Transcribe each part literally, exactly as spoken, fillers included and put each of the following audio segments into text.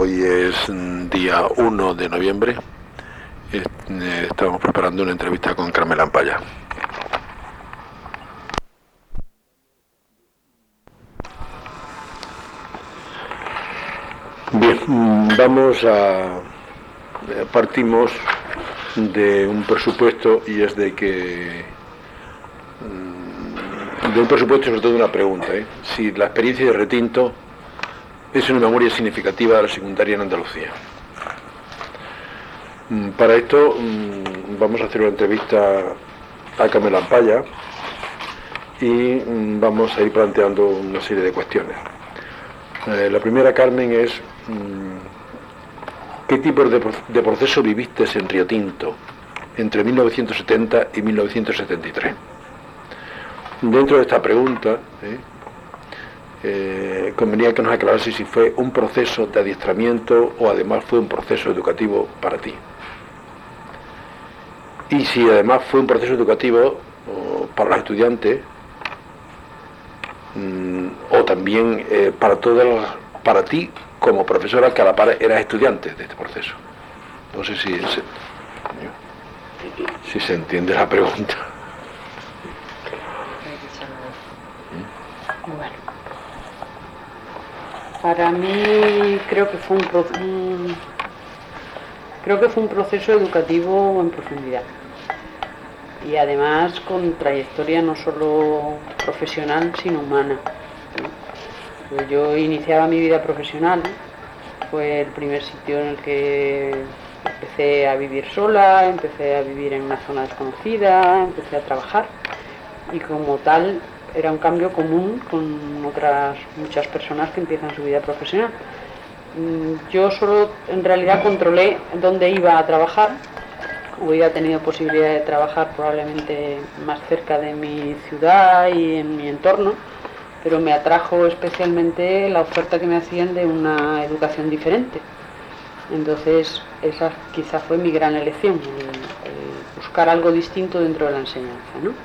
Hoy es día uno de noviembre. Estamos preparando una entrevista con Carmen Lampaya. Bien, vamos a... Partimos de un presupuesto, y es de que... De un presupuesto, sobre todo de una pregunta, ¿eh? Si la experiencia de Retinto es una memoria significativa de la secundaria en Andalucía. Para esto vamos a hacer una entrevista a Carmen Lampaya y vamos a ir planteando una serie de cuestiones. Eh, la primera, Carmen, es ¿qué tipo de, de proceso viviste en Río Tinto entre mil novecientos setenta y mil novecientos setenta y tres? Dentro de esta pregunta, ¿eh? Eh, convenía que nos aclarase si fue un proceso de adiestramiento o además fue un proceso educativo para ti. Y si además fue un proceso educativo o, para los estudiantes, mmm, o también eh, para todas las, para ti como profesora que a la par eras estudiante de este proceso. No sé si se, si se entiende la pregunta. Bueno, para mí creo que fue un, pro, un creo que fue un proceso educativo en profundidad y además con trayectoria no solo profesional sino humana. Pues yo iniciaba mi vida profesional, fue el primer sitio en el que empecé a vivir sola, empecé a vivir en una zona desconocida, empecé a trabajar y como tal era un cambio común con otras muchas personas que empiezan su vida profesional. Yo solo en realidad controlé dónde iba a trabajar. Hubiera tenido posibilidad de trabajar probablemente más cerca de mi ciudad y en mi entorno, pero me atrajo especialmente la oferta que me hacían de una educación diferente. Entonces esa quizá fue mi gran elección, el, el buscar algo distinto dentro de la enseñanza, ¿no?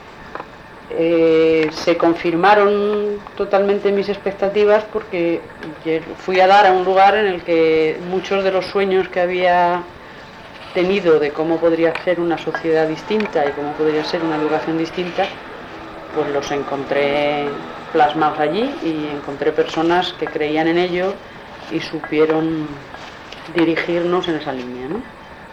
Eh, se confirmaron totalmente mis expectativas porque fui a dar a un lugar en el que muchos de los sueños que había tenido de cómo podría ser una sociedad distinta y cómo podría ser una educación distinta, pues los encontré plasmados allí y encontré personas que creían en ello y supieron dirigirnos en esa línea, ¿no?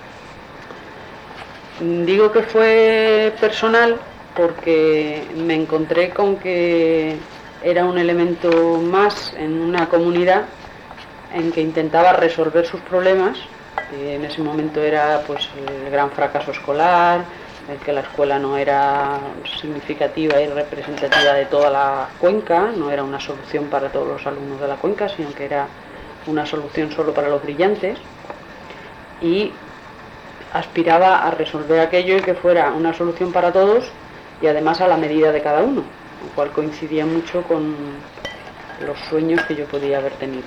Digo que fue personal porque me encontré con que era un elemento más en una comunidad en que intentaba resolver sus problemas. Y en ese momento era pues el gran fracaso escolar, el que la escuela no era significativa y representativa de toda la cuenca, no era una solución para todos los alumnos de la cuenca, sino que era una solución solo para los brillantes, y aspiraba a resolver aquello y que fuera una solución para todos y además a la medida de cada uno, lo cual coincidía mucho con los sueños que yo podía haber tenido.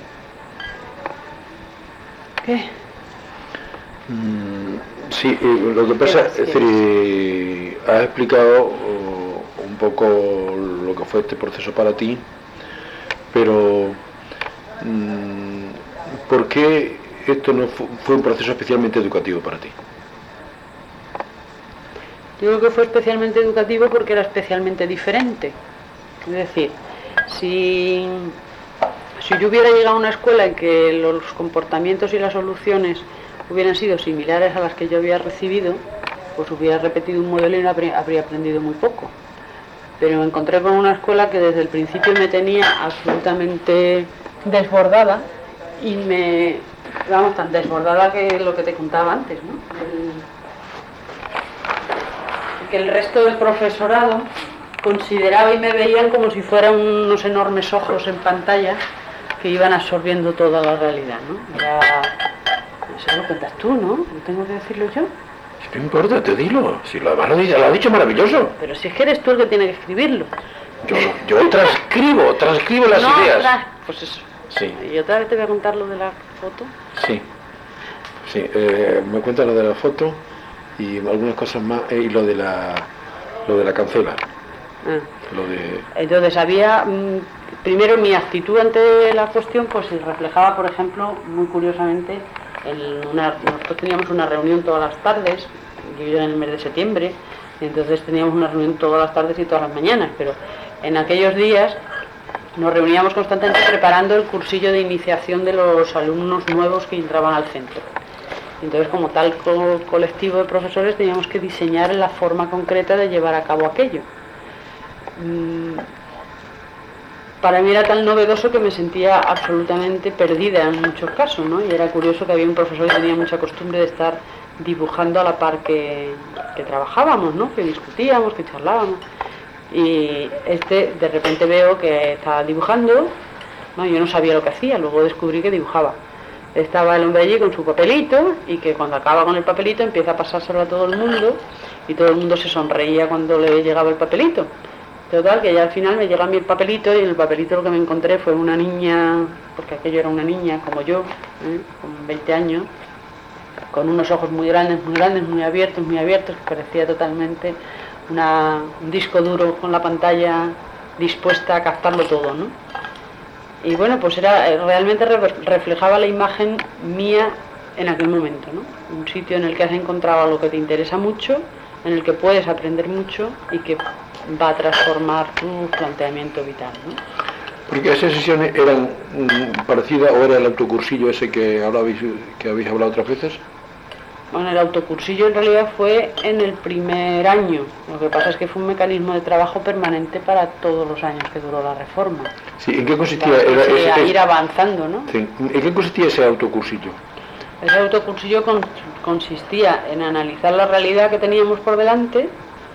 ¿Qué? Mm, sí, lo que pasa es decir, has explicado uh, un poco lo que fue este proceso para ti, pero mm, ¿por qué esto no fue, fue un proceso especialmente educativo para ti? Yo creo que fue especialmente educativo porque era especialmente diferente. Es decir, si, si yo hubiera llegado a una escuela en que los comportamientos y las soluciones hubieran sido similares a las que yo había recibido, pues hubiera repetido un modelo y no habría, habría aprendido muy poco. Pero me encontré con una escuela que desde el principio me tenía absolutamente desbordada y me, vamos, tan desbordada que lo que te contaba antes, ¿no? El, que el resto del profesorado consideraba y me veían como si fueran unos enormes ojos en pantalla que iban absorbiendo toda la realidad, ¿no? Era, eso lo cuentas tú, ¿no? ¿No tengo que decirlo yo? No importa, te dilo. Si lo demás lo, lo ha dicho maravilloso. Pero si es que eres tú el que tiene que escribirlo. Yo, yo transcribo, transcribo las no, ideas. Tra pues eso. Sí. ¿Y otra vez te voy a contar lo de la foto? Sí. Sí, eh, me cuentas lo de la foto y algunas cosas más, eh, y lo de la lo de la cancela. Ah. Lo de... Entonces había, primero mi actitud ante la cuestión, pues se reflejaba, por ejemplo, muy curiosamente, en una, nosotros teníamos una reunión todas las tardes, yo en el mes de septiembre, entonces teníamos una reunión todas las tardes y todas las mañanas, pero en aquellos días nos reuníamos constantemente preparando el cursillo de iniciación de los alumnos nuevos que entraban al centro. Entonces, como tal co- colectivo de profesores, teníamos que diseñar la forma concreta de llevar a cabo aquello. Mm, Para mí era tan novedoso que me sentía absolutamente perdida en muchos casos, ¿no? Y era curioso que había un profesor que tenía mucha costumbre de estar dibujando a la par que, que trabajábamos, ¿no? Que discutíamos, que charlábamos. Y este, de repente veo que estaba dibujando, ¿no? Yo no sabía lo que hacía, luego descubrí que dibujaba. Estaba el hombre allí con su papelito y que cuando acaba con el papelito empieza a pasárselo a todo el mundo y todo el mundo se sonreía cuando le llegaba el papelito. Total, que ya al final me llega a mí el papelito y en el papelito lo que me encontré fue una niña, porque aquello era una niña como yo, ¿eh? Con veinte años, con unos ojos muy grandes, muy grandes, muy abiertos, muy abiertos, que parecía totalmente una, un disco duro con la pantalla dispuesta a captarlo todo, ¿no? Y bueno, pues era realmente re reflejaba la imagen mía en aquel momento, ¿no? Un sitio en el que has encontrado lo que te interesa mucho, en el que puedes aprender mucho y que va a transformar tu planteamiento vital, ¿no? Porque esas sesiones eran mm, parecidas, o era el autocursillo ese que hablabais, que habéis hablado otras veces. Bueno, el autocursillo en realidad fue en el primer año. Lo que pasa es que fue un mecanismo de trabajo permanente para todos los años que duró la reforma. Sí, ¿en qué consistía? Para Era, ese, ese, ir avanzando, ¿no? Sí, ¿en qué consistía ese autocursillo? Ese autocursillo con, consistía en analizar la realidad que teníamos por delante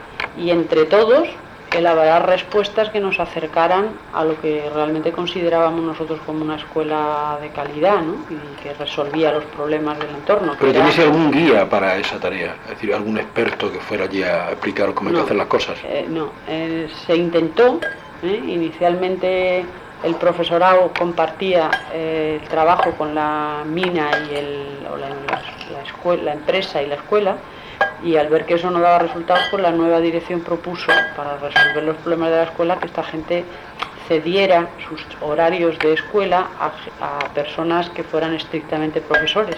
y entre todos elaborar respuestas que nos acercaran a lo que realmente considerábamos nosotros como una escuela de calidad, ¿no? Y que resolvía los problemas del entorno. ¿Pero era... tenéis algún guía para esa tarea? Es decir, algún experto que fuera allí a explicaros cómo hay no, que hacer las cosas. Eh, no, eh, se intentó, ¿eh? Inicialmente el profesorado compartía eh, el trabajo con la mina y el, o la, la, la, escuela, la empresa y la escuela, y al ver que eso no daba resultados, pues la nueva dirección propuso, para resolver los problemas de la escuela, que esta gente cediera sus horarios de escuela a, a personas que fueran estrictamente profesores.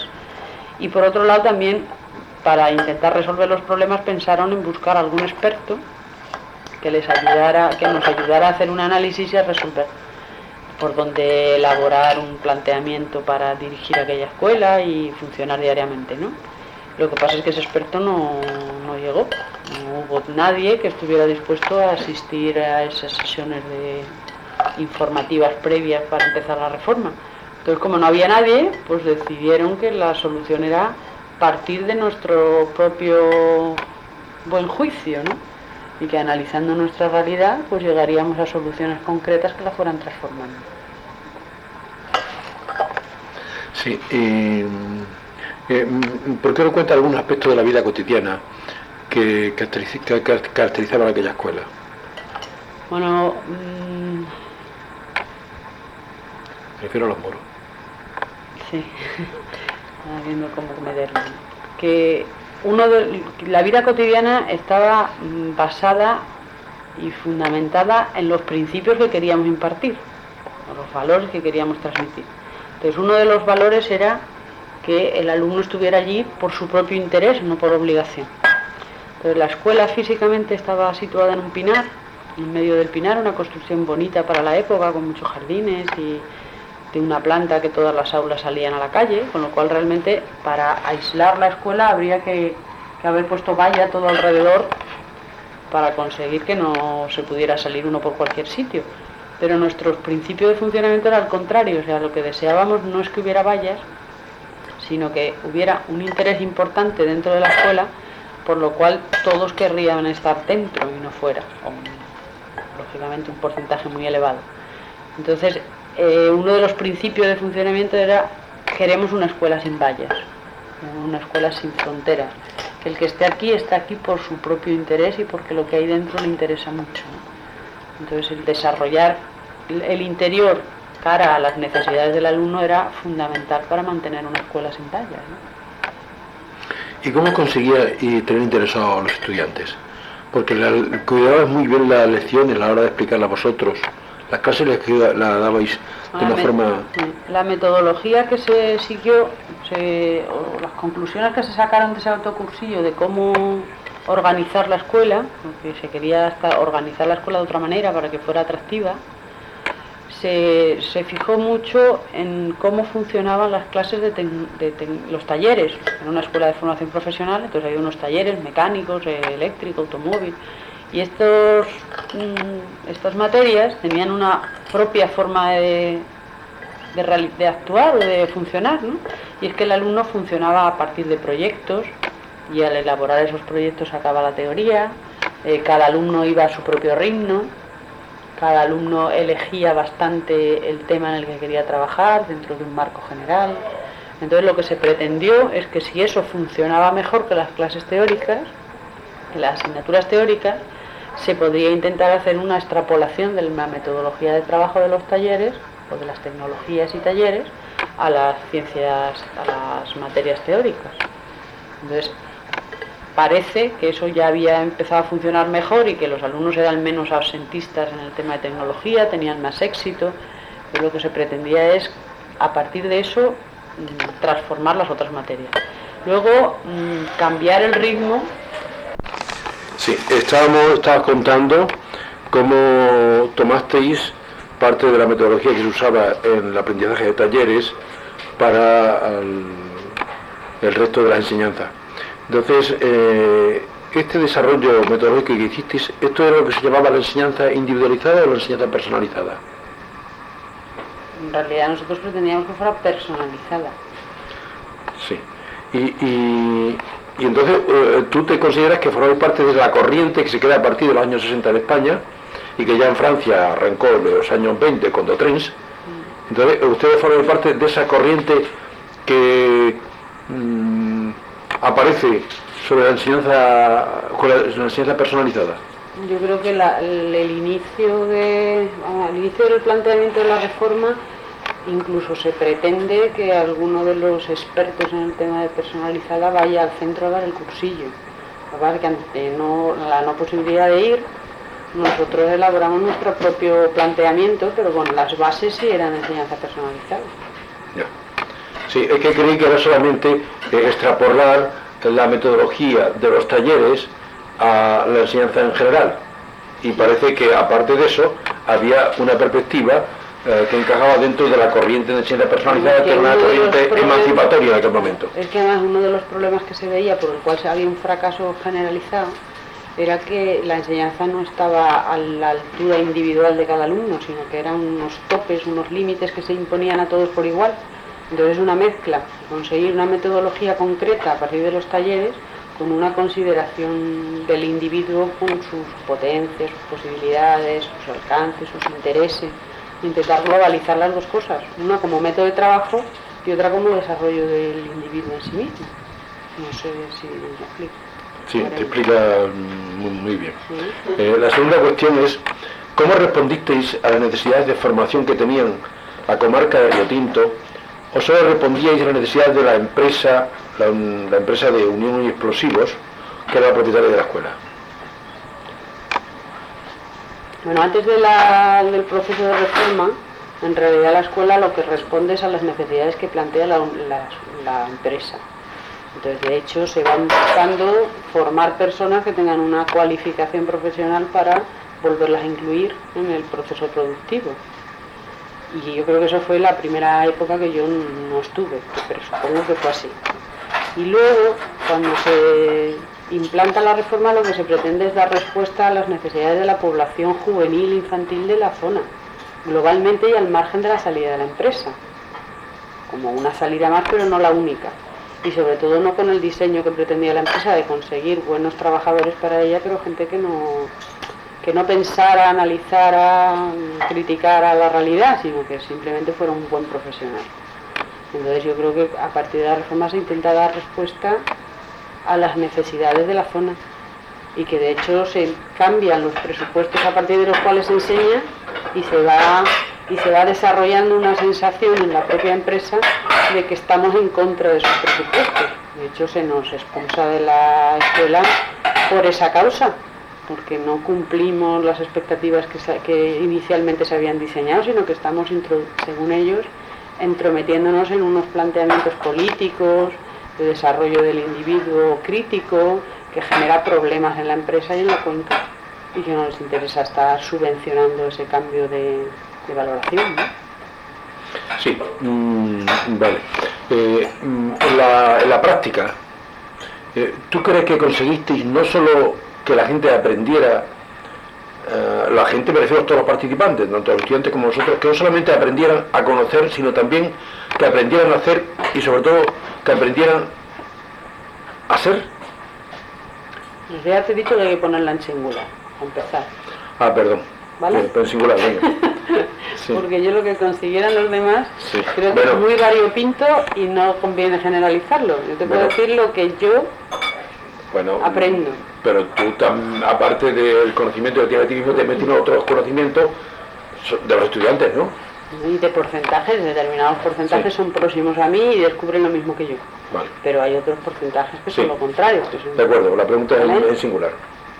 Y por otro lado también, para intentar resolver los problemas, pensaron en buscar algún experto que les ayudara, que nos ayudara a hacer un análisis y a resolver por dónde elaborar un planteamiento para dirigir aquella escuela y funcionar diariamente, ¿no? Lo que pasa es que ese experto no, no llegó, no hubo nadie que estuviera dispuesto a asistir a esas sesiones de informativas previas para empezar la reforma. Entonces, como no había nadie, pues decidieron que la solución era partir de nuestro propio buen juicio, ¿no? Y que analizando nuestra realidad, pues llegaríamos a soluciones concretas que la fueran transformando. Sí, y... Eh, ¿por qué no cuenta algún aspecto de la vida cotidiana que, que caracterizaban aquella escuela? Bueno, mmm... me refiero a los moros. Sí, estaba viendo cómo meterlo. Que uno de, la vida cotidiana estaba basada y fundamentada en los principios que queríamos impartir, o los valores que queríamos transmitir. Entonces, uno de los valores era que el alumno estuviera allí por su propio interés, no por obligación. Entonces, la escuela físicamente estaba situada en un pinar, en medio del pinar, una construcción bonita para la época, con muchos jardines y de una planta que todas las aulas salían a la calle, con lo cual realmente para aislar la escuela habría que, que haber puesto valla todo alrededor para conseguir que no se pudiera salir uno por cualquier sitio. Pero nuestro principio de funcionamiento era al contrario, o sea, lo que deseábamos no es que hubiera vallas, sino que hubiera un interés importante dentro de la escuela, por lo cual todos querrían estar dentro y no fuera, con, lógicamente, un porcentaje muy elevado. Entonces, eh, uno de los principios de funcionamiento era: queremos una escuela sin vallas, una escuela sin fronteras, que el que esté aquí está aquí por su propio interés y porque lo que hay dentro le interesa mucho, ¿no? Entonces, el desarrollar el interior cara a las necesidades del alumno era fundamental para mantener una escuela sin vallas, ¿no? ¿Y cómo conseguía y tener interesados a los estudiantes? Porque la, cuidabas muy bien las lecciones a la hora de explicarlas a vosotros. Las clases las, las dabais de una la forma... La metodología que se siguió, se, o las conclusiones que se sacaron de ese autocursillo de cómo organizar la escuela, porque se quería hasta organizar la escuela de otra manera para que fuera atractiva, se, se fijó mucho en cómo funcionaban las clases de, ten, de ten, los talleres. Era una escuela de formación profesional, entonces había unos talleres mecánicos, eléctrico, automóvil, y estos, mmm, estas materias tenían una propia forma de, de, de actuar o de funcionar, ¿no? Y es que el alumno funcionaba a partir de proyectos, y al elaborar esos proyectos sacaba la teoría, eh, cada alumno iba a su propio ritmo, cada alumno elegía bastante el tema en el que quería trabajar dentro de un marco general. Entonces lo que se pretendió es que si eso funcionaba mejor que las clases teóricas, que las asignaturas teóricas, se podría intentar hacer una extrapolación de la metodología de trabajo de los talleres o de las tecnologías y talleres a las ciencias, a las materias teóricas. Entonces parece que eso ya había empezado a funcionar mejor y que los alumnos eran menos absentistas en el tema de tecnología, tenían más éxito, pero lo que se pretendía es, a partir de eso, transformar las otras materias. Luego, cambiar el ritmo. Sí, estábamos, estabas contando cómo tomasteis parte de la metodología que se usaba en el aprendizaje de talleres para el, el resto de la enseñanza. Entonces, eh, este desarrollo metodológico que hicisteis, ¿esto era lo que se llamaba la enseñanza individualizada o la enseñanza personalizada? En realidad nosotros pretendíamos que fuera personalizada. Sí. Y, y, y entonces, eh, ¿tú te consideras que formabas parte de la corriente que se crea a partir de los años sesenta en España y que ya en Francia arrancó en los años veinte con Dautrens? Entonces, ¿ustedes forman parte de esa corriente que... Mmm, aparece sobre la enseñanza, con la, la enseñanza personalizada? Yo creo que la, el, el inicio de, el inicio del planteamiento de la reforma, incluso se pretende que alguno de los expertos en el tema de personalizada vaya al centro a dar el cursillo. Que ante no, la no posibilidad de ir, nosotros elaboramos nuestro propio planteamiento, pero bueno, las bases sí eran enseñanza personalizada. Ya. Sí, es que creí que era solamente eh, extrapolar la metodología de los talleres a la enseñanza en general. Y parece que, aparte de eso, había una perspectiva eh, que encajaba dentro de la corriente de enseñanza personalizada, que era una corriente emancipatoria en aquel momento. Es que además uno de los problemas que se veía, por el cual había un fracaso generalizado, era que la enseñanza no estaba a la altura individual de cada alumno, sino que eran unos topes, unos límites que se imponían a todos por igual. Entonces una mezcla, conseguir una metodología concreta a partir de los talleres con una consideración del individuo con sus potencias, sus posibilidades, sus alcances, sus intereses, intentar globalizar las dos cosas, una como método de trabajo y otra como desarrollo del individuo en sí mismo. No sé si me explico. Sí, te explica muy, muy bien. ¿Sí? Eh, la segunda cuestión es, ¿cómo respondisteis a las necesidades de formación que tenían la comarca de Riotinto? ¿O solo respondíais a las necesidades de la empresa, la, la empresa de Unión y Explosivos, que era la propietaria de la escuela? Bueno, antes de la, del proceso de reforma, en realidad la escuela lo que responde es a las necesidades que plantea la, la, la empresa. Entonces, de hecho, se van buscando formar personas que tengan una cualificación profesional para volverlas a incluir en el proceso productivo. Y yo creo que eso fue la primera época que yo no estuve, pero supongo que fue así. Y luego, cuando se implanta la reforma, lo que se pretende es dar respuesta a las necesidades de la población juvenil e infantil de la zona, globalmente y al margen de la salida de la empresa, como una salida más, pero no la única. Y sobre todo no con el diseño que pretendía la empresa de conseguir buenos trabajadores para ella, pero gente que no... que no pensara, analizara, criticara la realidad, sino que simplemente fuera un buen profesional. Entonces yo creo que a partir de la reforma se intenta dar respuesta a las necesidades de la zona y que de hecho se cambian los presupuestos a partir de los cuales se enseña y se va, y se va desarrollando una sensación en la propia empresa de que estamos en contra de esos presupuestos. De hecho se nos expulsa de la escuela por esa causa, porque no cumplimos las expectativas que, se, que inicialmente se habían diseñado, sino que estamos, según ellos, entrometiéndonos en unos planteamientos políticos, de desarrollo del individuo crítico, que genera problemas en la empresa y en la cuenca, y que no les interesa estar subvencionando ese cambio de, de valoración, ¿no? Sí, mmm, vale. Eh, en, la, en la práctica, eh, ¿tú crees que conseguisteis no solo que la gente aprendiera, eh, la gente, me refiero a todos los participantes, tanto los estudiantes como nosotros, que no solamente aprendieran a conocer, sino también que aprendieran a hacer y sobre todo que aprendieran a ser? Pues ya te he dicho que hay que ponerla en singular, a empezar. Ah, perdón. ¿Vale? Bien, pero en singular, venga. Sí. Porque yo lo que consiguieran los demás, sí. creo que bueno. es muy variopinto y no conviene generalizarlo. Yo te puedo bueno. decir lo que yo bueno, aprendo. Pero tú, tam, aparte del conocimiento que tienes a ti mismo, te metes en otros conocimientos de los estudiantes, ¿no? Y de porcentajes, determinados porcentajes sí. son próximos a mí y descubren lo mismo que yo. Vale. Pero hay otros porcentajes que sí. son lo contrario. Que son... De acuerdo, la pregunta es en, en singular.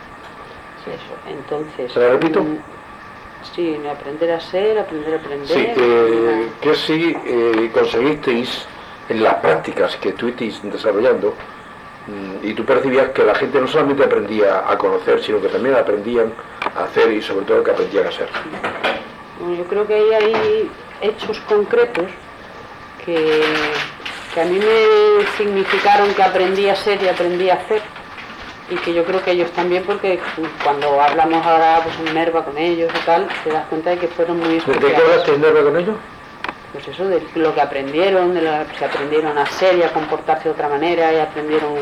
Eso, entonces... ¿Se la repito? Mm, sí, aprender a ser, aprender a aprender... Sí, eh, que sí eh, conseguisteis en las prácticas que estuvisteis desarrollando, mmm, y tú percibías que la gente no solamente aprendía a conocer, sino que también aprendían a hacer y sobre todo que aprendían a ser. Bueno, yo creo que ahí hay hechos concretos que, que a mí me significaron que aprendí a ser y aprendí a hacer, y que yo creo que ellos también, porque cuando hablamos ahora pues en Nerva con ellos y tal, te das cuenta de que fueron muy especiales. ¿De qué hablaste en Nerva con ellos? Pues eso, de lo que aprendieron, de lo que se aprendieron a ser y a comportarse de otra manera, y aprendieron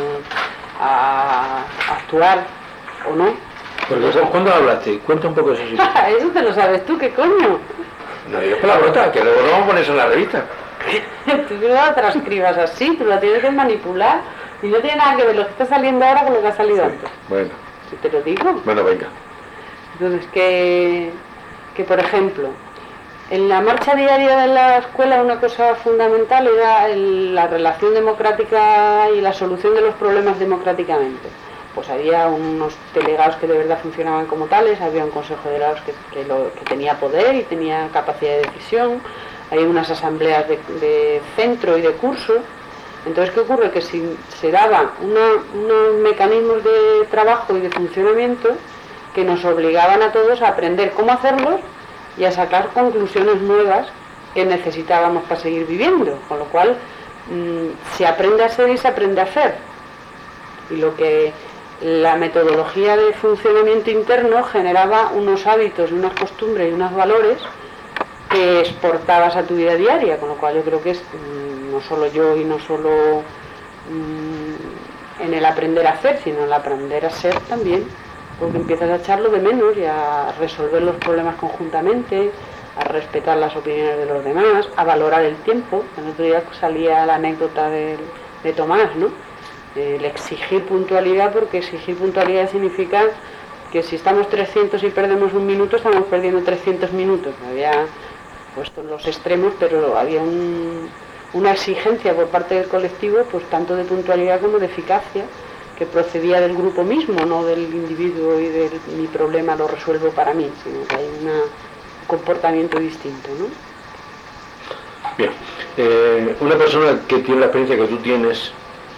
a, a actuar, ¿o no? Porque, ¿cuándo hablaste? Cuenta un poco de eso. Eso te lo sabes tú, ¿qué coño? No digas palabrota, que luego no vamos a poner eso en la revista. Tú no la transcribas así, tú la tienes que manipular. Y no tiene nada que ver lo que está saliendo ahora con lo que ha salido sí, antes. Bueno. Si te lo digo. Bueno, venga. Entonces, que, que por ejemplo, en la marcha diaria de la escuela una cosa fundamental era el, la relación democrática y la solución de los problemas democráticamente. Pues había unos delegados que de verdad funcionaban como tales, había un consejo de delegados que, que, lo, que tenía poder y tenía capacidad de decisión, había unas asambleas de, de centro y de curso. Entonces, ¿qué ocurre? Que si se daban una, unos mecanismos de trabajo y de funcionamiento que nos obligaban a todos a aprender cómo hacerlos y a sacar conclusiones nuevas que necesitábamos para seguir viviendo, con lo cual mmm, se aprende a ser y se aprende a hacer. Y lo que la metodología de funcionamiento interno generaba unos hábitos y unas costumbres y unos valores que exportabas a tu vida diaria, con lo cual yo creo que es mmm, no solo yo y no solo mmm, en el aprender a hacer, sino en el aprender a ser también, porque empiezas a echarlo de menos y a resolver los problemas conjuntamente, a respetar las opiniones de los demás, a valorar el tiempo. El otro día salía la anécdota de, de Tomás, ¿no? El exigir puntualidad, porque exigir puntualidad significa que si estamos trescientos y perdemos un minuto, estamos perdiendo trescientos minutos. Había puesto los extremos, pero había un, una exigencia por parte del colectivo, pues tanto de puntualidad como de eficacia, que procedía del grupo mismo, no del individuo y de mi problema lo resuelvo para mí, sino que hay una, un comportamiento distinto, ¿no? Bien, eh, una persona que tiene la experiencia que tú tienes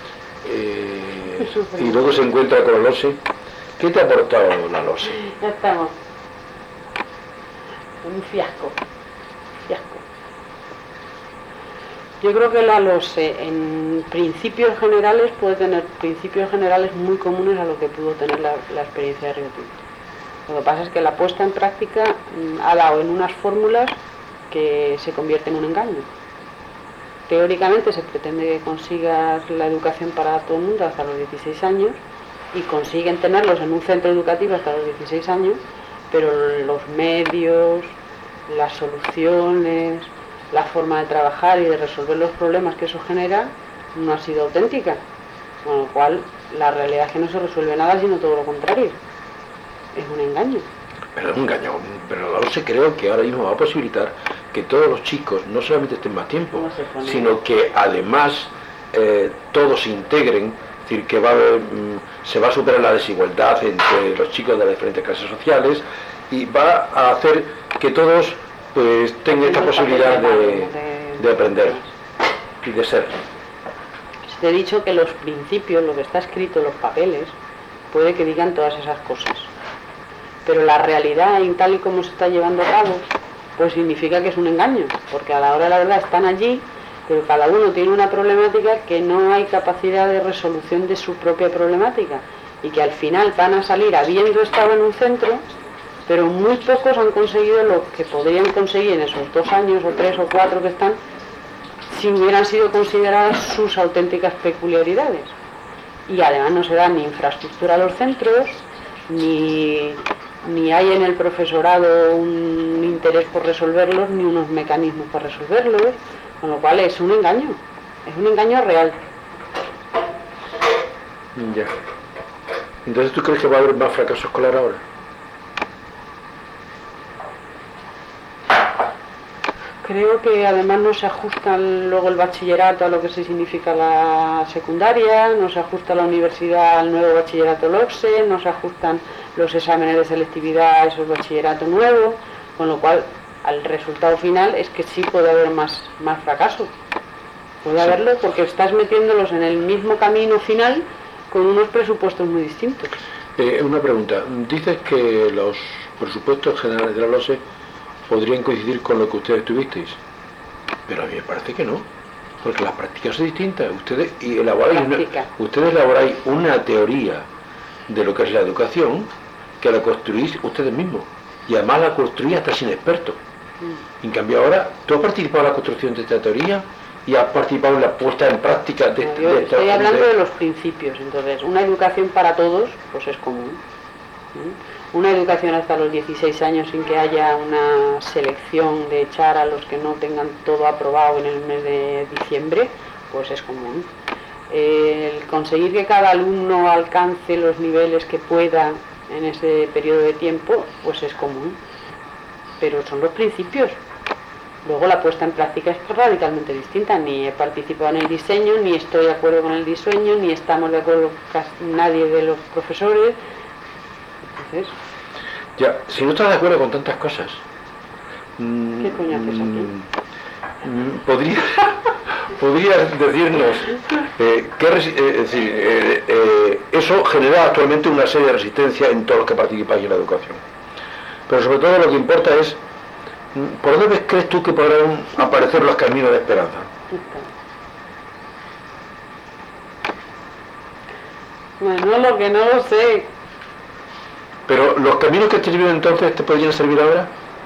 eh, y luego se encuentra con la LOSE, ¿qué te ha aportado la LOSE? Ya estamos. Un fiasco. Fiasco. Yo creo que la LOSE en principios generales puede tener principios generales muy comunes a lo que pudo tener la, la experiencia de Río Tinto. Lo que pasa es que la puesta en práctica mmm, ha dado en unas fórmulas que se convierten en un engaño. Teóricamente se pretende que consigas la educación para todo el mundo hasta los dieciséis años y consiguen tenerlos en un centro educativo hasta los dieciséis años, pero los medios, las soluciones, la forma de trabajar y de resolver los problemas que eso genera no ha sido auténtica, con lo cual la realidad es que no se resuelve nada, sino todo lo contrario, es un engaño. Pero es un engaño, pero la LOSE creo que ahora mismo va a posibilitar que todos los chicos no solamente estén más tiempo, no sino que además eh, todos se integren. Es decir, que va a haber, se va a superar la desigualdad entre los chicos de las diferentes clases sociales y va a hacer que todos pues tengan esta posibilidad de, de aprender y de ser. Te he dicho que los principios, lo que está escrito, los papeles, puede que digan todas esas cosas, pero la realidad, en tal y como se está llevando a cabo, pues significa que es un engaño, porque a la hora de la verdad están allí, pero cada uno tiene una problemática que no hay capacidad de resolución de su propia problemática, y que al final van a salir habiendo estado en un centro, pero muy pocos han conseguido lo que podrían conseguir en esos dos años o tres o cuatro que están, si hubieran sido consideradas sus auténticas peculiaridades. Y además no se da ni infraestructura a los centros, ni, ni hay en el profesorado un interés por resolverlos, ni unos mecanismos para resolverlos, con lo cual es un engaño, es un engaño real. Ya. Entonces, ¿tú crees que va a haber más fracaso escolar ahora? Creo que además no se ajusta luego el bachillerato a lo que se significa la secundaria, no se ajusta la universidad al nuevo bachillerato LOCSE, no se ajustan los exámenes de selectividad a esos bachillerato nuevo, con lo cual al resultado final es que sí puede haber más, más fracaso. Puede sí. haberlo porque estás metiéndolos en el mismo camino final con unos presupuestos muy distintos. Eh, una pregunta, dices que los presupuestos generales de la LOCSE podrían coincidir con lo que ustedes tuvisteis, pero a mí me parece que no, porque las prácticas son distintas. Ustedes y elaboráis una, ustedes elaboráis una teoría de lo que es la educación que la construís ustedes mismos, y además la construís hasta sin expertos. Mm. En cambio ahora, ¿tú has participado en la construcción de esta teoría y has participado en la puesta en práctica de, no, este, yo de esta? Estoy hablando de los principios. Entonces, una educación para todos, pues es común. ¿Mm? Una educación hasta los dieciséis años sin que haya una selección de echar a los que no tengan todo aprobado en el mes de diciembre, pues es común. El conseguir que cada alumno alcance los niveles que pueda en ese periodo de tiempo, pues es común. Pero son los principios. Luego la puesta en práctica es radicalmente distinta. Ni he participado en el diseño, ni estoy de acuerdo con el diseño, ni estamos de acuerdo casi nadie de los profesores. Entonces, ya, si no estás de acuerdo con tantas cosas, ¿qué coño haces aquí? ¿Podrías, podrías decirnos eh, qué eh, es decir, eh, eh, eso genera actualmente una serie de resistencia en todos los que participáis en la educación, pero sobre todo lo que importa es ¿por dónde crees tú que podrán aparecer los caminos de esperanza? Bueno, lo que no lo sé. Pero los caminos que te sirvieron entonces, ¿te podrían servir ahora?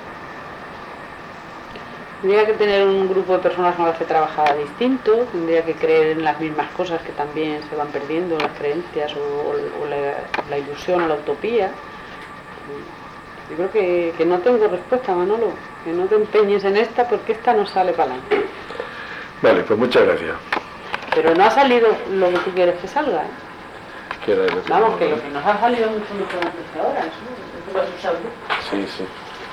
Tendría que tener un grupo de personas con las que trabajara distinto, tendría que creer en las mismas cosas que también se van perdiendo, las creencias o, o, o la, la ilusión o la utopía. Yo creo que, que no tengo respuesta, Manolo, que no te empeñes en esta porque esta no sale para adelante. Vale, pues muchas gracias. Pero no ha salido lo que tú quieres que salga, ¿eh? Que Vamos, que lo que nos ha salido mucho mejor antes que ahora, eso, eso lo has usado tú. Sí, sí.